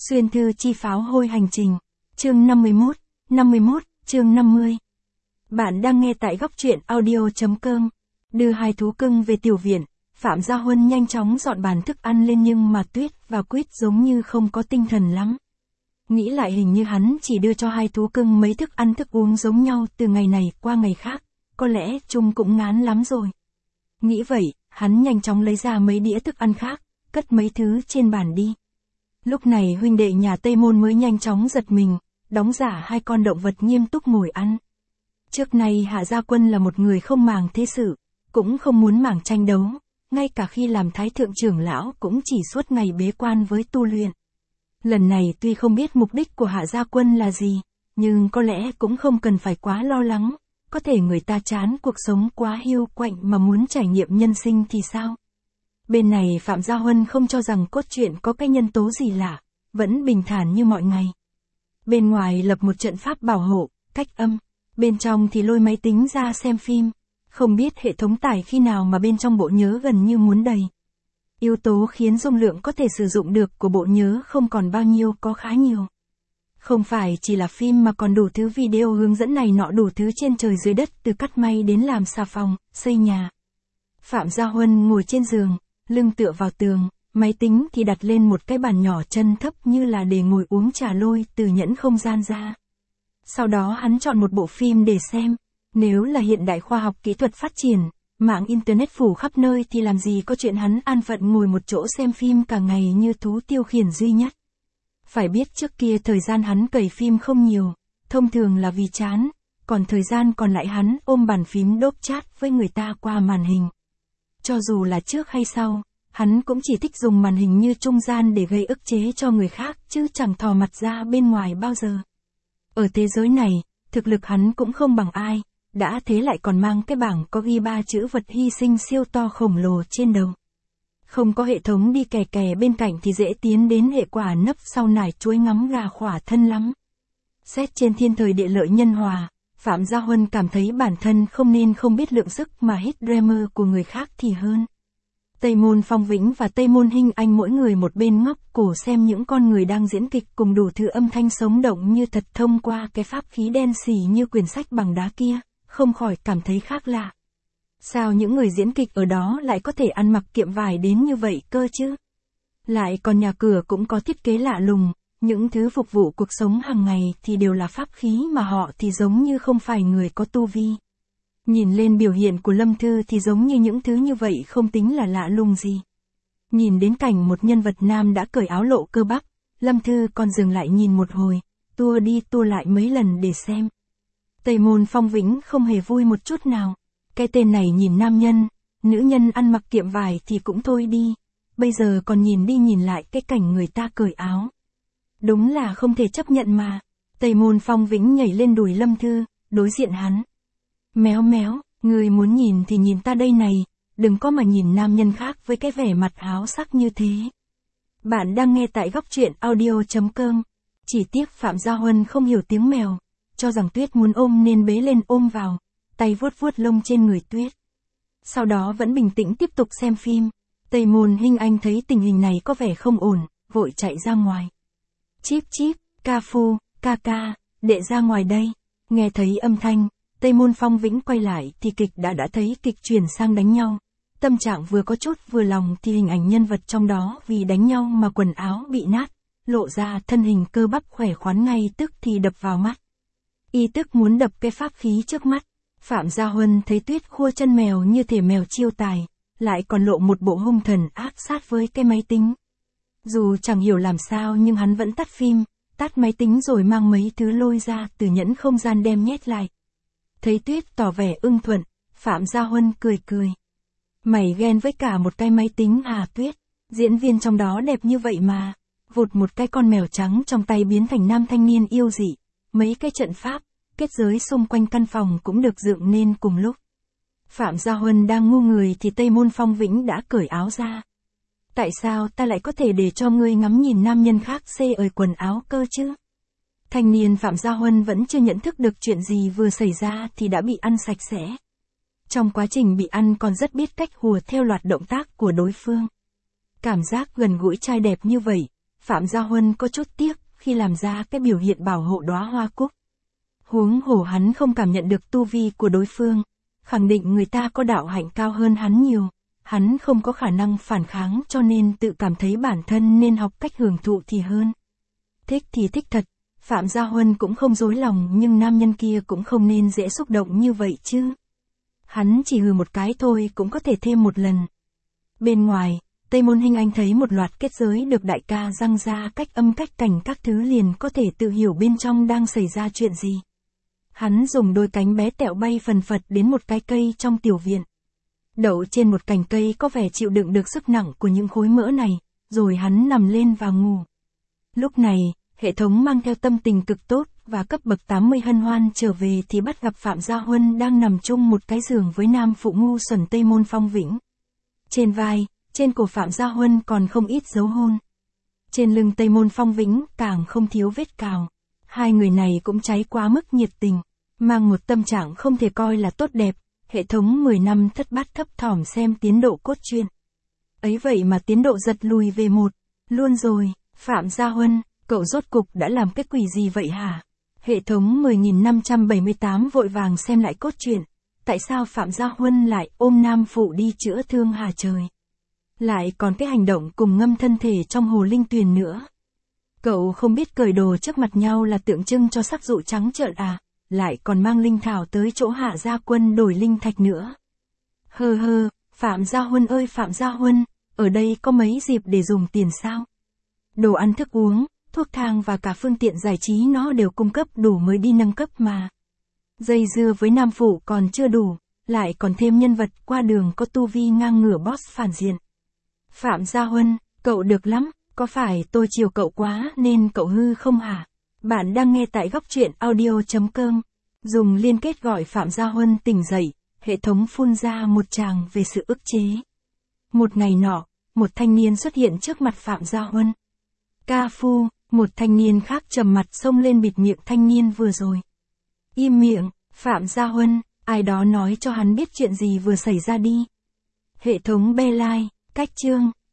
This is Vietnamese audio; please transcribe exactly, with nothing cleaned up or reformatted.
Xuyên thư chi pháo hôi hành trình. Chương năm mươi mốt, năm mươi mốt, chương năm mươi. Bạn đang nghe tại góc truyện audio.com. Đưa hai thú cưng về tiểu viện, Phạm Gia Huân nhanh chóng dọn bàn thức ăn lên nhưng mà Tuyết và Quýt giống như không có tinh thần lắm. Nghĩ lại hình như hắn chỉ đưa cho hai thú cưng mấy thức ăn thức uống giống nhau từ ngày này qua ngày khác, có lẽ chúng cũng ngán lắm rồi. Nghĩ vậy, hắn nhanh chóng lấy ra mấy đĩa thức ăn khác, cất mấy thứ trên bàn đi. Lúc này huynh đệ nhà Tây Môn mới nhanh chóng giật mình, đóng giả hai con động vật nghiêm túc ngồi ăn. Trước nay Hạ Gia Quân là một người không màng thế sự, cũng không muốn màng tranh đấu, ngay cả khi làm thái thượng trưởng lão cũng chỉ suốt ngày bế quan với tu luyện. Lần này tuy không biết mục đích của Hạ Gia Quân là gì, nhưng có lẽ cũng không cần phải quá lo lắng, có thể người ta chán cuộc sống quá hiu quạnh mà muốn trải nghiệm nhân sinh thì sao? Bên này Phạm Gia Huân không cho rằng cốt truyện có cái nhân tố gì lạ, vẫn bình thản như mọi ngày. Bên ngoài lập một trận pháp bảo hộ, cách âm, bên trong thì lôi máy tính ra xem phim, không biết hệ thống tải khi nào mà bên trong bộ nhớ gần như muốn đầy. Yếu tố khiến dung lượng có thể sử dụng được của bộ nhớ không còn bao nhiêu có khá nhiều. Không phải chỉ là phim mà còn đủ thứ video hướng dẫn này nọ đủ thứ trên trời dưới đất từ cắt may đến làm xà phòng, xây nhà. Phạm Gia Huân ngồi trên giường, lưng tựa vào tường, máy tính thì đặt lên một cái bàn nhỏ chân thấp như là để ngồi uống trà lôi từ nhẫn không gian ra. Sau đó hắn chọn một bộ phim để xem, nếu là hiện đại khoa học kỹ thuật phát triển, mạng internet phủ khắp nơi thì làm gì có chuyện hắn an phận ngồi một chỗ xem phim cả ngày như thú tiêu khiển duy nhất. Phải biết trước kia thời gian hắn cày phim không nhiều, thông thường là vì chán, còn thời gian còn lại hắn ôm bàn phím đốp chat với người ta qua màn hình. Cho dù là trước hay sau, hắn cũng chỉ thích dùng màn hình như trung gian để gây ức chế cho người khác chứ chẳng thò mặt ra bên ngoài bao giờ. Ở thế giới này, thực lực hắn cũng không bằng ai, đã thế lại còn mang cái bảng có ghi ba chữ vật hy sinh siêu to khổng lồ trên đầu. Không có hệ thống đi kè kè bên cạnh thì dễ tiến đến hệ quả nấp sau nải chuối ngắm gà khỏa thân lắm. Xét trên thiên thời địa lợi nhân hòa, Phạm Gia Huân cảm thấy bản thân không nên không biết lượng sức mà hít dreamer của người khác thì hơn. Tây Môn Phong Vĩnh và Tây Môn Hinh Anh mỗi người một bên ngóc cổ xem những con người đang diễn kịch cùng đủ thứ âm thanh sống động như thật thông qua cái pháp khí đen xỉ như quyển sách bằng đá kia, không khỏi cảm thấy khác lạ. Sao những người diễn kịch ở đó lại có thể ăn mặc kiệm vải đến như vậy cơ chứ? Lại còn nhà cửa cũng có thiết kế lạ lùng, những thứ phục vụ cuộc sống hàng ngày thì đều là pháp khí mà họ thì giống như không phải người có tu vi. Nhìn lên biểu hiện của Lâm Thư thì giống như những thứ như vậy không tính là lạ lùng gì. Nhìn đến cảnh một nhân vật nam đã cởi áo lộ cơ bắp, Lâm Thư còn dừng lại nhìn một hồi, tua đi tua lại mấy lần để xem. Tây Môn Phong Vĩnh không hề vui một chút nào. Cái tên này nhìn nam nhân, nữ nhân ăn mặc kiệm vải thì cũng thôi đi, bây giờ còn nhìn đi nhìn lại cái cảnh người ta cởi áo. Đúng là không thể chấp nhận mà. Tây Môn Phong Vĩnh nhảy lên đùi Lâm Thư, đối diện hắn. Méo méo, người muốn nhìn thì nhìn ta đây này, đừng có mà nhìn nam nhân khác với cái vẻ mặt háo sắc như thế. Bạn đang nghe tại góc truyện audio.com. Chỉ tiếc Phạm Gia Huân không hiểu tiếng mèo, cho rằng Tuyết muốn ôm nên bế lên ôm vào, tay vuốt vuốt lông trên người Tuyết. Sau đó vẫn bình tĩnh tiếp tục xem phim. Tây Môn Hinh Anh thấy tình hình này có vẻ không ổn, vội chạy ra ngoài. Chíp chíp, ca phu, ca ca, đệ ra ngoài đây. Nghe thấy âm thanh, Tây Môn Phong Vĩnh quay lại thì kịch đã đã thấy kịch chuyển sang đánh nhau. Tâm trạng vừa có chút vừa lòng thì hình ảnh nhân vật trong đó vì đánh nhau mà quần áo bị nát, lộ ra thân hình cơ bắp khỏe khoắn ngay tức thì đập vào mắt. Y tức muốn đập cái pháp khí trước mắt. Phạm Gia Huân thấy Tuyết khua chân mèo như thể mèo chiêu tài, lại còn lộ một bộ hung thần ác sát với cái máy tính. Dù chẳng hiểu làm sao nhưng hắn vẫn tắt phim, tắt máy tính rồi mang mấy thứ lôi ra từ nhẫn không gian đem nhét lại. Thấy Tuyết tỏ vẻ ưng thuận, Phạm Gia Huân cười cười. Mày ghen với cả một cái máy tính à Tuyết, diễn viên trong đó đẹp như vậy mà. Vụt một cái con mèo trắng trong tay biến thành nam thanh niên yêu dị, mấy cái trận pháp, kết giới xung quanh căn phòng cũng được dựng nên cùng lúc. Phạm Gia Huân đang ngu người thì Tây Môn Phong Vĩnh đã cởi áo ra. Tại sao ta lại có thể để cho ngươi ngắm nhìn nam nhân khác xê ời quần áo cơ chứ? Thanh niên Phạm Gia Huân vẫn chưa nhận thức được chuyện gì vừa xảy ra thì đã bị ăn sạch sẽ. Trong quá trình bị ăn còn rất biết cách hùa theo loạt động tác của đối phương. Cảm giác gần gũi trai đẹp như vậy, Phạm Gia Huân có chút tiếc khi làm ra cái biểu hiện bảo hộ đóa hoa cúc. Huống hồ hắn không cảm nhận được tu vi của đối phương, khẳng định người ta có đạo hạnh cao hơn hắn nhiều, hắn không có khả năng phản kháng cho nên tự cảm thấy bản thân nên học cách hưởng thụ thì hơn. Thích thì thích thật, Phạm Gia Huân cũng không dối lòng nhưng nam nhân kia cũng không nên dễ xúc động như vậy chứ. Hắn chỉ hừ một cái thôi cũng có thể thêm một lần. Bên ngoài, Tây Môn Hinh Anh thấy một loạt kết giới được đại ca răng ra cách âm cách cảnh các thứ liền có thể tự hiểu bên trong đang xảy ra chuyện gì. Hắn dùng đôi cánh bé tẹo bay phần phật đến một cái cây trong tiểu viện. Đậu trên một cành cây có vẻ chịu đựng được sức nặng của những khối mỡ này, rồi hắn nằm lên và ngủ. Lúc này, hệ thống mang theo tâm tình cực tốt và cấp bậc tám mươi hân hoan trở về thì bắt gặp Phạm Gia Huân đang nằm chung một cái giường với nam phụ ngu xuẩn Tây Môn Phong Vĩnh. Trên vai, trên cổ Phạm Gia Huân còn không ít dấu hôn. Trên lưng Tây Môn Phong Vĩnh càng không thiếu vết cào. Hai người này cũng cháy quá mức nhiệt tình, mang một tâm trạng không thể coi là tốt đẹp. Hệ thống mười năm thất bát thấp thỏm xem tiến độ cốt truyện. Ấy vậy mà tiến độ giật lùi về một, luôn rồi, Phạm Gia Huân, cậu rốt cục đã làm cái quỷ gì vậy hả? Hệ thống mười nghìn năm trăm bảy mươi tám vội vàng xem lại cốt truyện. Tại sao Phạm Gia Huân lại ôm nam phụ đi chữa thương hả trời? Lại còn cái hành động cùng ngâm thân thể trong hồ linh tuyền nữa. Cậu không biết cởi đồ trước mặt nhau là tượng trưng cho sắc dụ trắng trợn à? Lại còn mang linh thảo tới chỗ Hạ Gia Quân đổi linh thạch nữa. Hơ hơ, Phạm Gia Huân ơi Phạm Gia Huân, ở đây có mấy dịp để dùng tiền sao? Đồ ăn thức uống, thuốc thang và cả phương tiện giải trí nó đều cung cấp đủ mới đi nâng cấp mà. Dây dưa với nam phụ còn chưa đủ, lại còn thêm nhân vật qua đường có tu vi ngang ngửa boss phản diện. Phạm Gia Huân, cậu được lắm, có phải tôi chiều cậu quá nên cậu hư không hả? Bạn đang nghe tại góc truyện audio.com. Dùng liên kết gọi Phạm Gia Huân tỉnh dậy, hệ thống phun ra một tràng về sự ức chế. Một ngày nọ, một thanh niên xuất hiện trước mặt Phạm Gia Huân. Ca phu, một thanh niên khác trầm mặt xông lên bịt miệng thanh niên vừa rồi. Im miệng, Phạm Gia Huân, ai đó nói cho hắn biết chuyện gì vừa xảy ra đi. Hệ thống be lai, cách chương.